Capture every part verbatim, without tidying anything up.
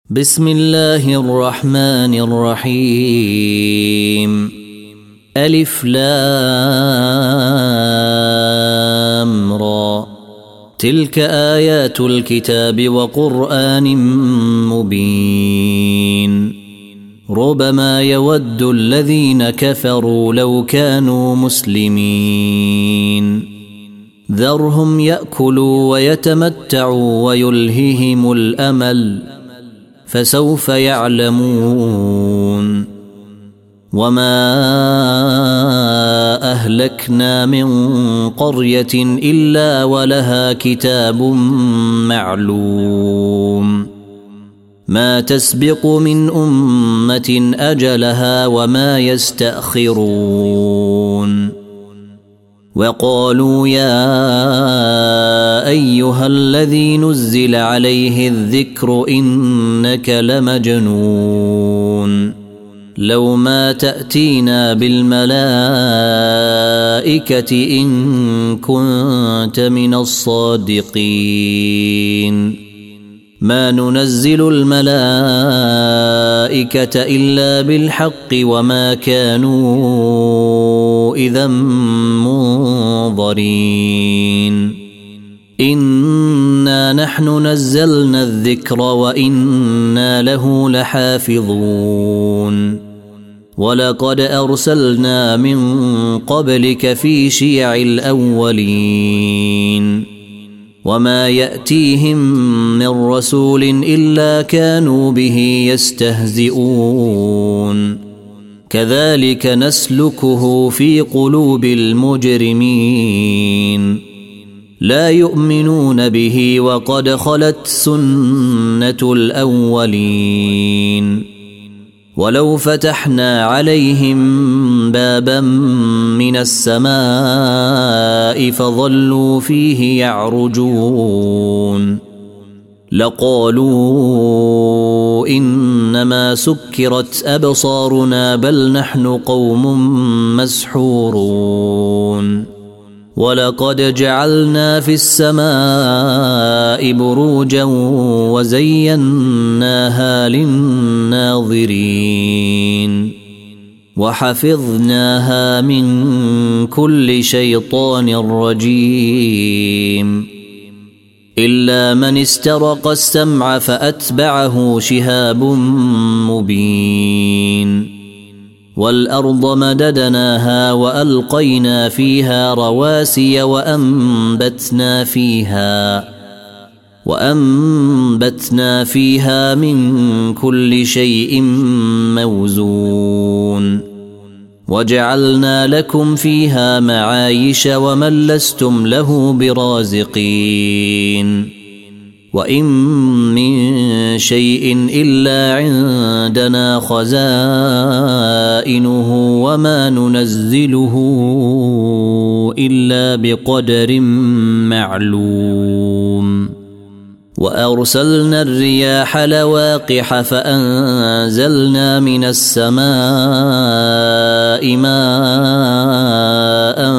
بسم الله الرحمن الرحيم. ألف لام را. تلك آيات الكتاب وقرآن مبين. ربما يود الذين كفروا لو كانوا مسلمين. ذرهم يأكلوا ويتمتعوا ويلههم الأمل فسوف يعلمون. وما أهلكنا من قرية إلا ولها كتاب معلوم. ما تسبق من أمة أجلها وما يستأخرون. وقالوا يا أيها الذي نزل عليه الذكر إنك لمجنون. لو ما تأتينا بالملائكة إن كنت من الصادقين. ما ننزل الملائكة إلا بالحق وما كانوا إذا منظرين. إنا نحن نزلنا الذكر وإنا له لحافظون. ولقد أرسلنا من قبلك في شيع الأولين. وما يأتيهم من رسول إلا كانوا به يستهزئون. كذلك نسلكه في قلوب المجرمين. لا يؤمنون به وقد خلت سنة الأولين. ولو فتحنا عليهم بابا من السماء فظلوا فيه يعرجون لقالوا إنما سكرت أبصارنا بل نحن قوم مسحورون. ولقد جعلنا في السماء بروجا وزيناها للناظرين. وحفظناها من كل شيطان رجيم. إلا من استرق السمع فأتبعه شهاب مبين. والأرض مددناها وألقينا فيها رواسي وأنبتنا فيها وأنبتنا فيها من كل شيء موزون. وجعلنا لكم فيها معايش ومن لستم له برازقين. وإن من شيء إلا عندنا خزائنه وما ننزله إلا بقدر معلوم. وأرسلنا الرياح لواقح فأنزلنا من السماء ماء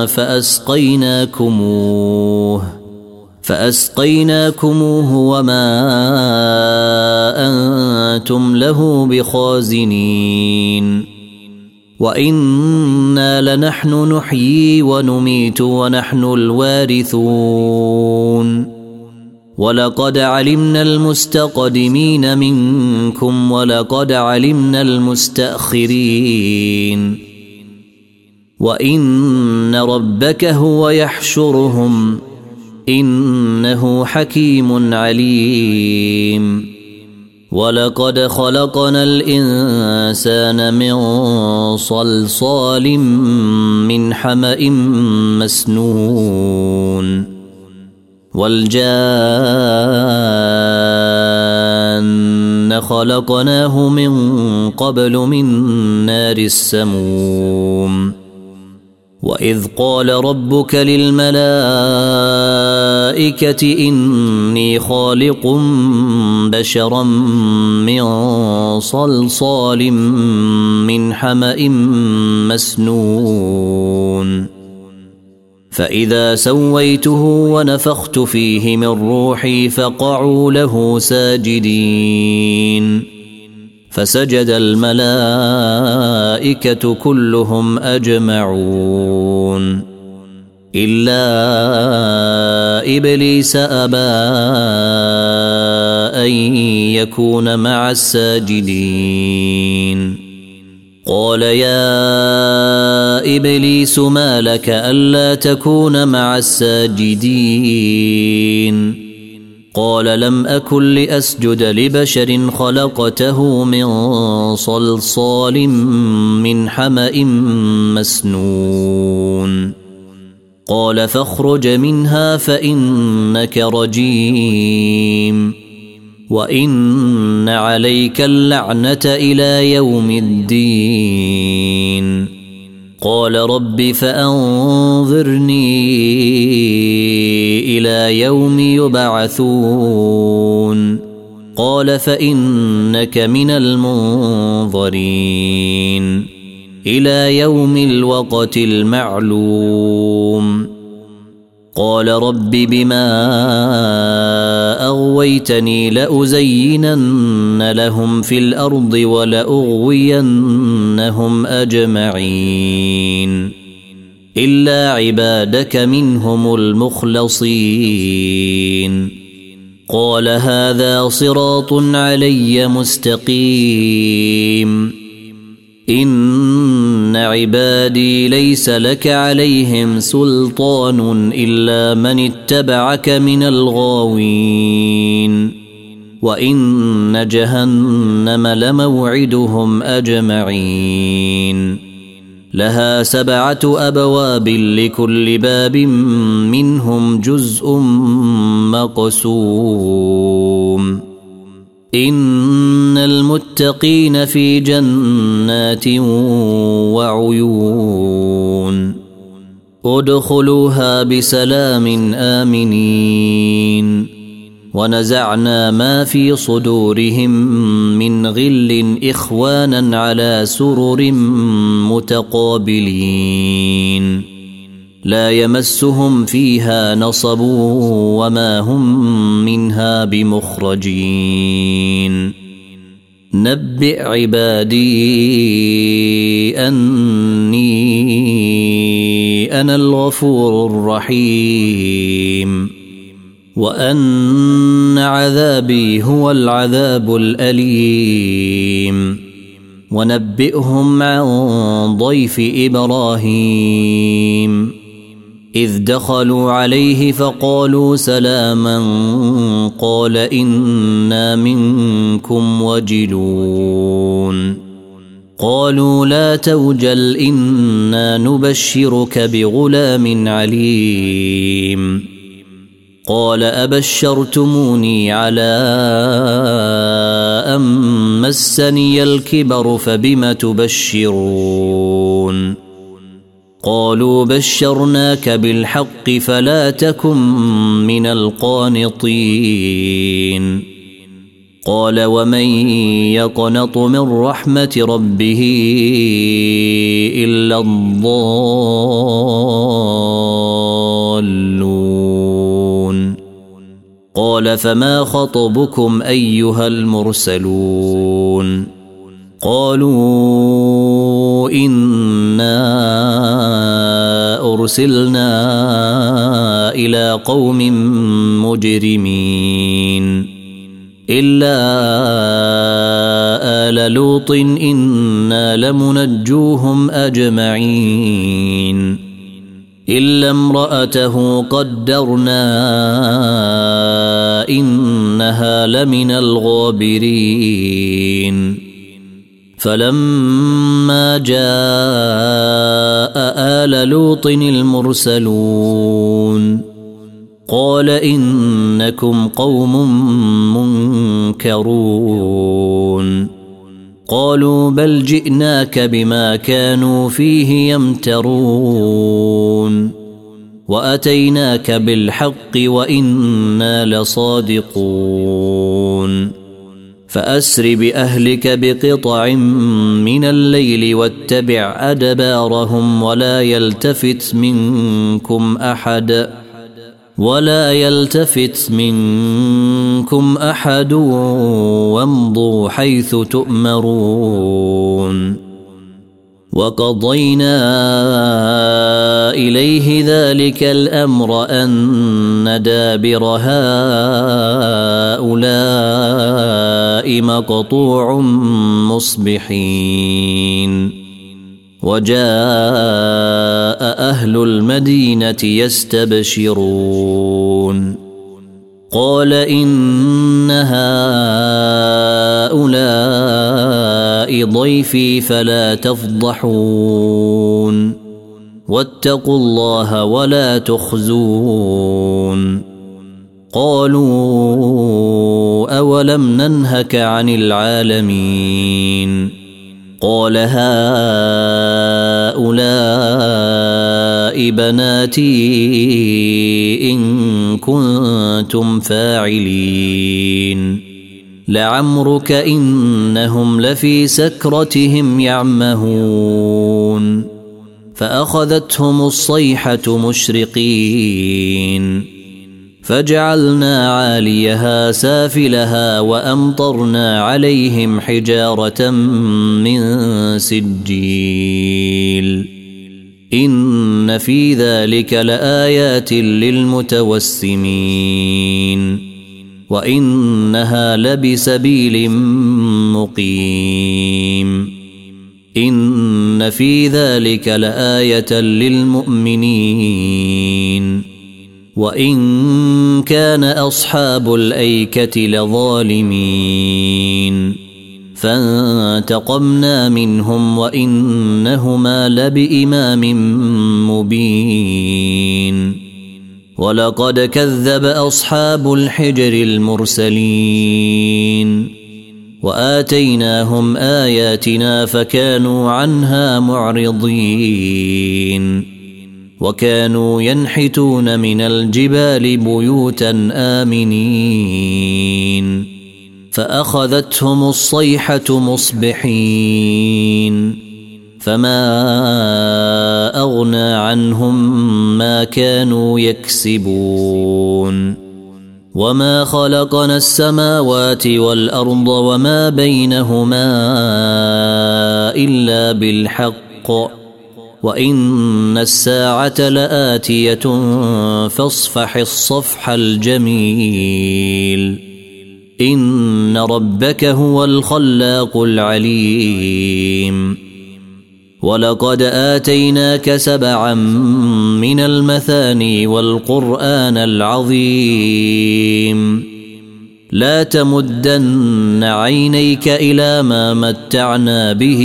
فأسقيناكموه فأسقيناكموه وما أنتم له بخازنين. وإنا لنحن نحيي ونميت ونحن الوارثون. ولقد علمنا المستقدمين منكم ولقد علمنا المستأخرين. وإن ربك هو يحشرهم إنه حكيم عليم. ولقد خلقنا الإنسان من صلصال من حمأ مسنون. والجان خلقناه من قبل من نار السموم. وإذ قال ربك للملائكة إني خالق بشرا من صلصال من حمأ مسنون. فإذا سويته ونفخت فيه من روحي فقعوا له ساجدين فسجد الملائكة كلهم أجمعون إلا إبليس أبى أن يكون مع الساجدين قال يا إبليس ما لك ألا تكون مع الساجدين قال لم أكن لأسجد لبشر خلقته من صلصال من حمأ مسنون قال فاخرج منها فإنك رجيم وإن عليك اللعنة إلى يوم الدين قال رب فأنظرني إلى يوم يبعثون قال فإنك من المنظرين إلى يوم الوقت المعلوم قال رب بما أغويتني لأزينن لهم في الأرض ولأغوينهم أجمعين إلا عبادك منهم المخلصين قال هذا صراط علي مستقيم إن عبادي ليس لك عليهم سلطان إلا من اتبعك من الغاوين وإن جهنم لموعدهم أجمعين لها سبعة أبواب لكل باب منهم جزء مقسوم إن المتقين في جنات وعيون ادخلوها بسلام آمنين ونزعنا ما في صدورهم من غل إخوانا على سرر متقابلين لا يمسهم فيها نصب وما هم منها بمخرجين نبئ عبادي أني أنا الغفور الرحيم وأن عذابي هو العذاب الأليم ونبئهم عن ضيف إبراهيم إذ دخلوا عليه فقالوا سلاما قال إنا منكم وجلون قالوا لا توجل إنا نبشرك بغلام عليم قال أبشرتموني على أن مسني الكبر فبم تبشرون قالوا بشرناك بالحق فلا تكن من القانطين قال ومن يقنط من رحمة ربه إلا الضالون قال فما خطبكم أيها المرسلون قالوا إنا أرسلنا إلى قوم مجرمين إلا آل لوط إنا لمنجوهم أجمعين إلا امرأته قدرنا إنها لمن الغابرين فلما جاء آل لوط المرسلون قال إنكم قوم منكرون قالوا بل جئناك بما كانوا فيه يمترون وأتيناك بالحق وإنا لصادقون فأسر بأهلك بقطع من الليل واتبع أدبارهم ولا يلتفت منكم أحد ولا يلتفت منكم أحد وامضوا حيث تؤمرون وقضينا إليه ذلك الأمر أن دابر هؤلاء مقطوع مصبحين وجاء أهل المدينة يستبشرون قال إن هؤلاء ضيفي فلا تفضحون واتقوا الله ولا تخزون قالوا أولم ننهك عن العالمين قال هؤلاء بناتي إن كنتم فاعلين لعمرك إنهم لفي سكرتهم يعمهون فأخذتهم الصيحة مشرقين فجعلنا عاليها سافلها وأمطرنا عليهم حجارة من سجيل إن في ذلك لآيات للمتوسمين وإنها لبسبيل مقيم إن في ذلك لآية للمؤمنين وإن كان أصحاب الأيكة لظالمين فانتقمنا منهم وإنهما لبإمام مبين ولقد كذب أصحاب الحجر المرسلين وآتيناهم آياتنا فكانوا عنها معرضين وكانوا ينحتون من الجبال بيوتا آمنين فأخذتهم الصيحة مصبحين فما أغنى عنهم ما كانوا يكسبون وما خلقنا السماوات والأرض وما بينهما إلا بالحق وإن الساعة لآتية فاصفح الصفح الجميل إن ربك هو الخلاق العليم ولقد آتيناك سبعا من المثاني والقرآن العظيم لا تمدن عينيك إلى ما متعنا به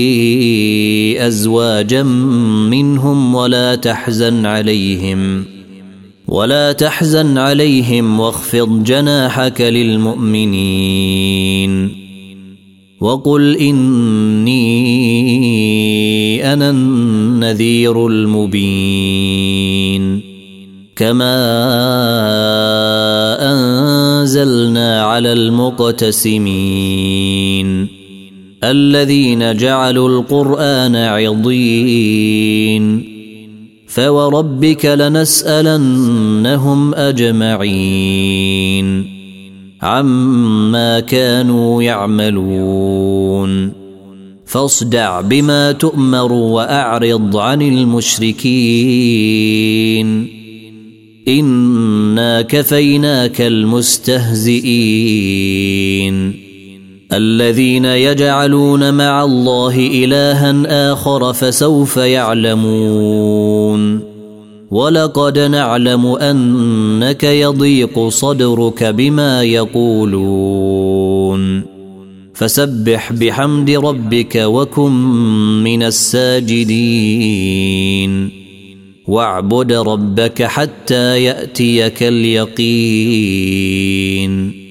أزواجا منهم ولا تحزن عليهم ولا تحزن عليهم واخفض جناحك للمؤمنين وقل إني أنا النذير المبين كما أنزلنا على المقتسمين الذين جعلوا القرآن عضين فوربك لنسألنهم أجمعين عما كانوا يعملون فاصدع بما تؤمر وأعرض عن المشركين إنا كفيناك المستهزئين الذين يجعلون مع الله إلها آخر فسوف يعلمون ولقد نعلم أنك يضيق صدرك بما يقولون فسبح بحمد ربك وكن من الساجدين واعبد ربك حتى يأتيك اليقين